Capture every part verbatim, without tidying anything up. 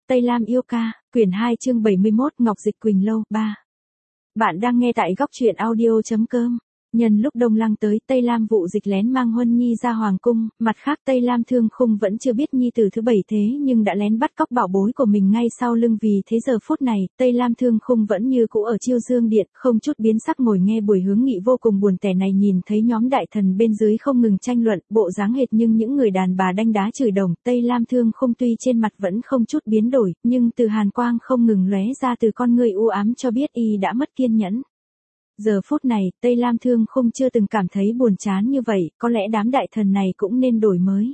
Tây Lam yêu ca, quyển hai chương bảy mươi mốt Ngọc Dịch Quỳnh Lâu, ba. Bạn đang nghe tại góc truyện audio.com. Nhân lúc Đông Lăng tới, Tây Lam vụ dịch lén mang Huân Nhi ra hoàng cung, mặt khác Tây Lam Thương Khung vẫn chưa biết Nhi tử thứ bảy thế nhưng đã lén bắt cóc bảo bối của mình ngay sau lưng, vì thế giờ phút này, Tây Lam Thương Khung vẫn như cũ ở Chiêu Dương Điện, không chút biến sắc ngồi nghe buổi hướng nghị vô cùng buồn tẻ này, nhìn thấy nhóm đại thần bên dưới không ngừng tranh luận, bộ dáng hệt nhưng những người đàn bà đanh đá chửi đồng, Tây Lam Thương Khung tuy trên mặt vẫn không chút biến đổi, nhưng từ hàn quang không ngừng lóe ra từ con người u ám cho biết y đã mất kiên nhẫn. Giờ phút này, Tây Lam Thương Khung chưa từng cảm thấy buồn chán như vậy, có lẽ đám đại thần này cũng nên đổi mới.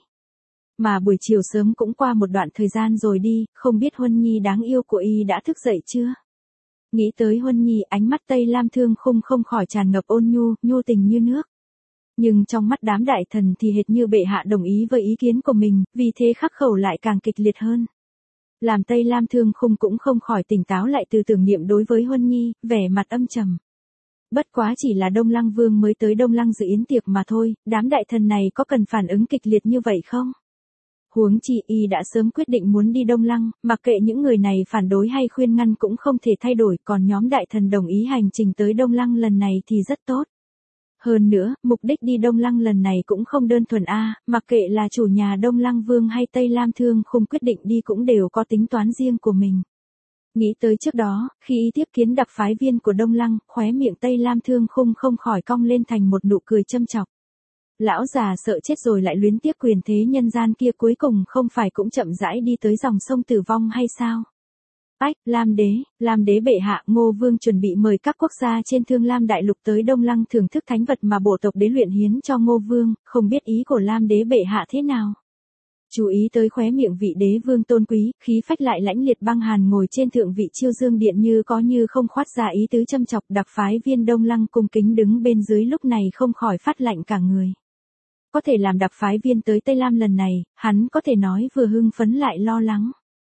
Mà buổi chiều sớm cũng qua một đoạn thời gian rồi đi, không biết Huân Nhi đáng yêu của y đã thức dậy chưa? Nghĩ tới Huân Nhi, ánh mắt Tây Lam Thương Khung không khỏi tràn ngập ôn nhu, nhu tình như nước. Nhưng trong mắt đám đại thần thì hệt như bệ hạ đồng ý với ý kiến của mình, vì thế khắc khẩu lại càng kịch liệt hơn. Làm Tây Lam Thương Khung cũng không khỏi tỉnh táo lại từ tưởng niệm đối với Huân Nhi, vẻ mặt âm trầm. Bất quá chỉ là Đông Lăng Vương mới tới Đông Lăng dự yến tiệc mà thôi, đám đại thần này có cần phản ứng kịch liệt như vậy không? Huống chi y đã sớm quyết định muốn đi Đông Lăng, mặc kệ những người này phản đối hay khuyên ngăn cũng không thể thay đổi, còn nhóm đại thần đồng ý hành trình tới Đông Lăng lần này thì rất tốt. Hơn nữa, mục đích đi Đông Lăng lần này cũng không đơn thuần a, mặc kệ là chủ nhà Đông Lăng Vương hay Tây Lam Thương Khung quyết định đi cũng đều có tính toán riêng của mình. Nghĩ tới trước đó, khi y tiếp kiến đặc phái viên của Đông Lăng, khóe miệng Tây Lam Thương Khung không khỏi cong lên thành một nụ cười châm chọc. Lão già sợ chết rồi lại luyến tiếc quyền thế nhân gian kia, cuối cùng không phải cũng chậm rãi đi tới dòng sông tử vong hay sao? Ách, Lam đế, Lam đế bệ hạ, Ngô Vương chuẩn bị mời các quốc gia trên Thương Lam đại lục tới Đông Lăng thưởng thức thánh vật mà bộ tộc đế luyện hiến cho Ngô Vương, không biết ý của Lam đế bệ hạ thế nào? Chú ý tới khóe miệng vị đế vương tôn quý, khí phách lại lãnh liệt băng hàn ngồi trên thượng vị Chiêu Dương Điện như có như không khoát ra ý tứ châm chọc, đặc phái viên Đông Lăng cung kính đứng bên dưới lúc này không khỏi phát lạnh cả người. Có thể làm đặc phái viên tới Tây Lam lần này, hắn có thể nói vừa hưng phấn lại lo lắng.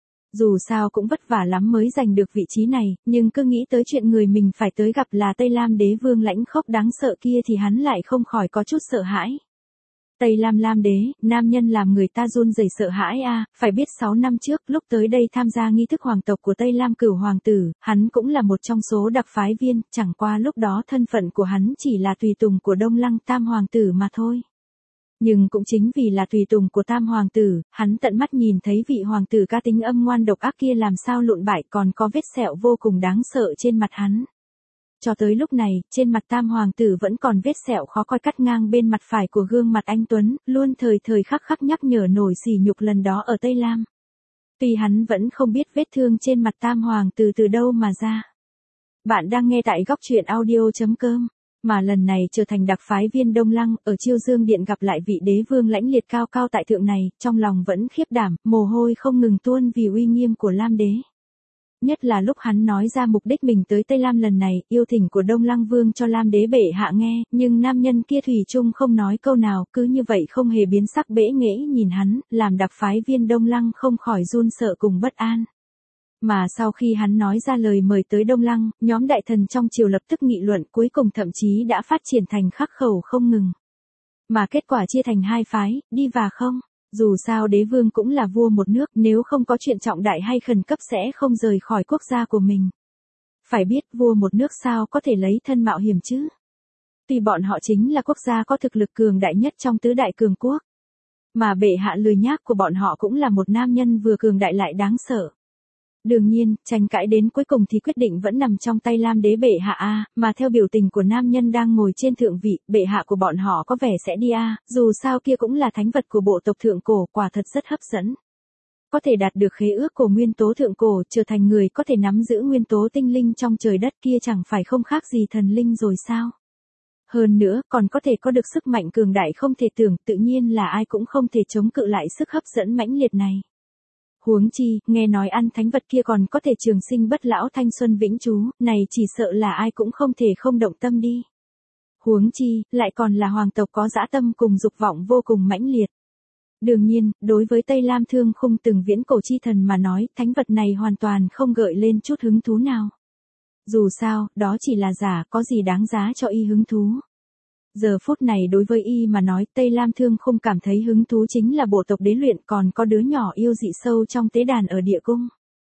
Dù sao cũng vất vả lắm mới giành được vị trí này, nhưng cứ nghĩ tới chuyện người mình phải tới gặp là Tây Lam đế vương lãnh khốc đáng sợ kia thì hắn lại không khỏi có chút sợ hãi. Tây Lam Lam đế, nam nhân làm người ta run rẩy sợ hãi a, à, phải biết sáu năm trước, lúc tới đây tham gia nghi thức hoàng tộc của Tây Lam Cửu hoàng tử, hắn cũng là một trong số đặc phái viên, chẳng qua lúc đó thân phận của hắn chỉ là tùy tùng của Đông Lăng Tam hoàng tử mà thôi. Nhưng cũng chính vì là tùy tùng của Tam hoàng tử, hắn tận mắt nhìn thấy vị hoàng tử cá tính âm ngoan độc ác kia làm sao lụn bại, còn có vết sẹo vô cùng đáng sợ trên mặt hắn. Cho tới lúc này, trên mặt Tam hoàng tử vẫn còn vết sẹo khó coi cắt ngang bên mặt phải của gương mặt anh tuấn, luôn thời thời khắc khắc nhắc nhở nổi sỉ nhục lần đó ở Tây Lam. Tuy hắn vẫn không biết vết thương trên mặt Tam hoàng tử từ đâu mà ra. Bạn đang nghe tại góc truyện audio.com. Mà lần này trở thành đặc phái viên Đông Lăng, ở Chiêu Dương Điện gặp lại vị đế vương lãnh liệt cao cao tại thượng này, trong lòng vẫn khiếp đảm, mồ hôi không ngừng tuôn vì uy nghiêm của Lam đế. Nhất là lúc hắn nói ra mục đích mình tới Tây Lam lần này, yêu thỉnh của Đông Lăng Vương cho Lam đế bệ hạ nghe, nhưng nam nhân kia thủy chung không nói câu nào, cứ như vậy không hề biến sắc bẽ nghễ nhìn hắn, làm đặc phái viên Đông Lăng không khỏi run sợ cùng bất an. Mà sau khi hắn nói ra lời mời tới Đông Lăng, nhóm đại thần trong triều lập tức nghị luận, cuối cùng thậm chí đã phát triển thành khắc khẩu không ngừng. Mà kết quả chia thành hai phái, đi và không. Dù sao đế vương cũng là vua một nước, nếu không có chuyện trọng đại hay khẩn cấp sẽ không rời khỏi quốc gia của mình. Phải biết vua một nước sao có thể lấy thân mạo hiểm chứ. Tuy bọn họ chính là quốc gia có thực lực cường đại nhất trong tứ đại cường quốc. Mà bệ hạ lười nhác của bọn họ cũng là một nam nhân vừa cường đại lại đáng sợ. Đương nhiên, tranh cãi đến cuối cùng thì quyết định vẫn nằm trong tay Lam đế bệ hạ a, mà theo biểu tình của nam nhân đang ngồi trên thượng vị, bệ hạ của bọn họ có vẻ sẽ đi a, dù sao kia cũng là thánh vật của bộ tộc thượng cổ, quả thật rất hấp dẫn. Có thể đạt được khế ước của nguyên tố thượng cổ, trở thành người có thể nắm giữ nguyên tố tinh linh trong trời đất kia chẳng phải không khác gì thần linh rồi sao? Hơn nữa, còn có thể có được sức mạnh cường đại không thể tưởng, tự nhiên là ai cũng không thể chống cự lại sức hấp dẫn mãnh liệt này. Huống chi, nghe nói ăn thánh vật kia còn có thể trường sinh bất lão thanh xuân vĩnh trú, này chỉ sợ là ai cũng không thể không động tâm đi. Huống chi, lại còn là hoàng tộc có dã tâm cùng dục vọng vô cùng mãnh liệt. Đương nhiên, đối với Tây Lam Thương Khung từng viễn cổ chi thần mà nói, thánh vật này hoàn toàn không gợi lên chút hứng thú nào. Dù sao, đó chỉ là giả, có gì đáng giá cho y hứng thú. Giờ phút này đối với y mà nói, Tây Lam Thương không cảm thấy hứng thú chính là bộ tộc đế luyện, còn có đứa nhỏ yêu dị sâu trong tế đàn ở địa cung.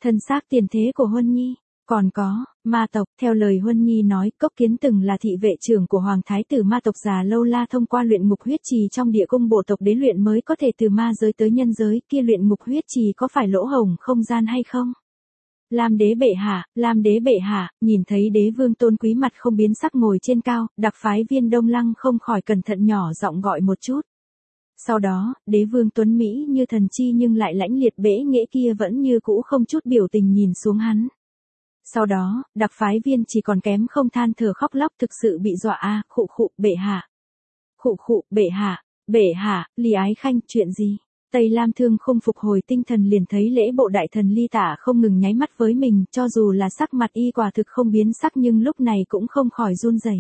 thân xác tiền thế của Huân Nhi. Còn có, ma tộc, theo lời Huân Nhi nói, Cốc Kiến từng là thị vệ trưởng của Hoàng Thái tử ma tộc già lâu la thông qua luyện ngục huyết trì trong địa cung bộ tộc đế luyện mới có thể từ ma giới tới nhân giới, kia luyện ngục huyết trì có phải lỗ hổng không gian hay không? Lam đế bệ hạ, Lam đế bệ hạ, nhìn thấy đế vương tôn quý mặt không biến sắc ngồi trên cao, đặc phái viên Đông Lăng không khỏi cẩn thận nhỏ giọng gọi một chút. Sau đó, đế vương tuấn Mỹ như thần chi nhưng lại lãnh liệt bẽ nghệ kia vẫn như cũ không chút biểu tình nhìn xuống hắn. Sau đó, đặc phái viên chỉ còn kém không than thở khóc lóc thực sự bị dọa a à, khụ khụ, bệ hạ. Khụ khụ, bệ hạ, bệ hạ, Lý Ái Khanh, chuyện gì? Tây Lam Thương không phục hồi tinh thần liền thấy lễ bộ đại thần Ly Tả không ngừng nháy mắt với mình, cho dù là sắc mặt y quả thực không biến sắc nhưng lúc này cũng không khỏi run rẩy.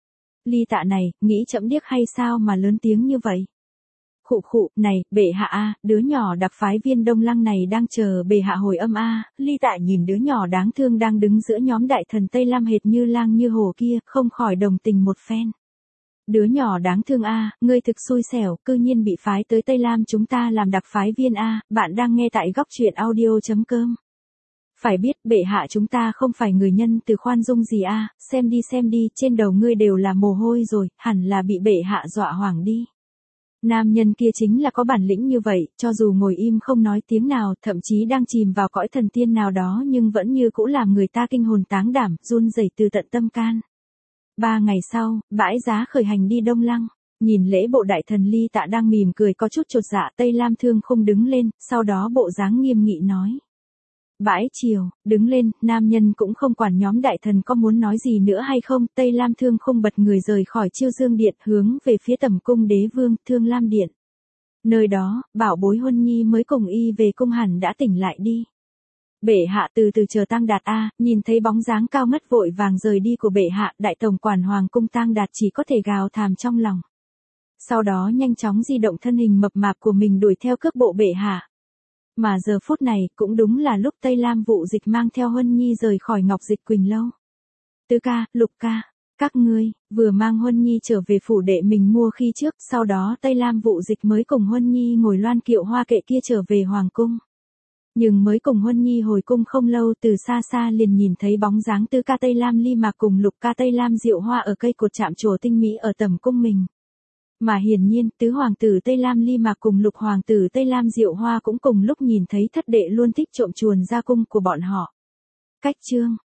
Ly Tạ này, nghĩ chậm điếc hay sao mà lớn tiếng như vậy? Khụ khụ, này, bệ hạ a, đứa nhỏ đặc phái viên Đông Lăng này đang chờ bệ hạ hồi âm a. Ly Tạ nhìn đứa nhỏ đáng thương đang đứng giữa nhóm đại thần Tây Lam hệt như lang như hổ kia, không khỏi đồng tình một phen. Đứa nhỏ đáng thương a, ngươi thực xui xẻo, cư nhiên bị phái tới Tây Lam chúng ta làm đặc phái viên a. Bạn đang nghe tại góc truyện audio chấm com. Phải biết bệ hạ chúng ta không phải người nhân từ khoan dung gì a, xem đi xem đi, trên đầu ngươi đều là mồ hôi rồi, hẳn là bị bệ hạ dọa hoảng đi. Nam nhân kia chính là có bản lĩnh như vậy, cho dù ngồi im không nói tiếng nào, thậm chí đang chìm vào cõi thần tiên nào đó nhưng vẫn như cũ làm người ta kinh hồn táng đảm, run rẩy từ tận tâm can. Ba ngày sau, bãi giá khởi hành đi Đông Lăng, nhìn lễ bộ đại thần Ly Tạ đang mỉm cười có chút chột dạ, Tây Lam Thương không đứng lên, sau đó bộ dáng nghiêm nghị nói. Bãi chiều, đứng lên, nam nhân cũng không quản nhóm đại thần có muốn nói gì nữa hay không, Tây Lam Thương không bật người rời khỏi Chiêu Dương Điện hướng về phía tẩm cung đế vương, Thương Lam Điện. Nơi đó, bảo bối Huân Nhi mới cùng y về cung hẳn đã tỉnh lại đi. Bệ hạ từ từ chờ Tang Đạt a, nhìn thấy bóng dáng cao ngất vội vàng rời đi của bệ hạ, đại tổng quản hoàng cung Tang Đạt chỉ có thể gào thảm trong lòng. Sau đó nhanh chóng di động thân hình mập mạp của mình đuổi theo cước bộ bệ hạ. Mà giờ phút này cũng đúng là lúc Tây Lam Vụ Dịch mang theo Huân Nhi rời khỏi Ngọc Dịch Quỳnh lâu. Tứ ca, Lục ca, các ngươi vừa mang Huân Nhi trở về phủ đệ mình mua khi trước, sau đó Tây Lam Vụ Dịch mới cùng Huân Nhi ngồi loan kiệu hoa kệ kia trở về hoàng cung. Nhưng mới cùng Huân Nhi hồi cung không lâu, từ xa xa liền nhìn thấy bóng dáng Tứ ca Tây Lam Ly Mạc cùng Lục ca Tây Lam Diệu Hoa ở cây cột chạm trổ tinh mỹ ở tầm cung mình. Mà hiển nhiên, tứ hoàng tử Tây Lam Ly Mạc cùng lục hoàng tử Tây Lam Diệu Hoa cũng cùng lúc nhìn thấy thất đệ luôn thích trộm chuồn ra cung của bọn họ. Cách chương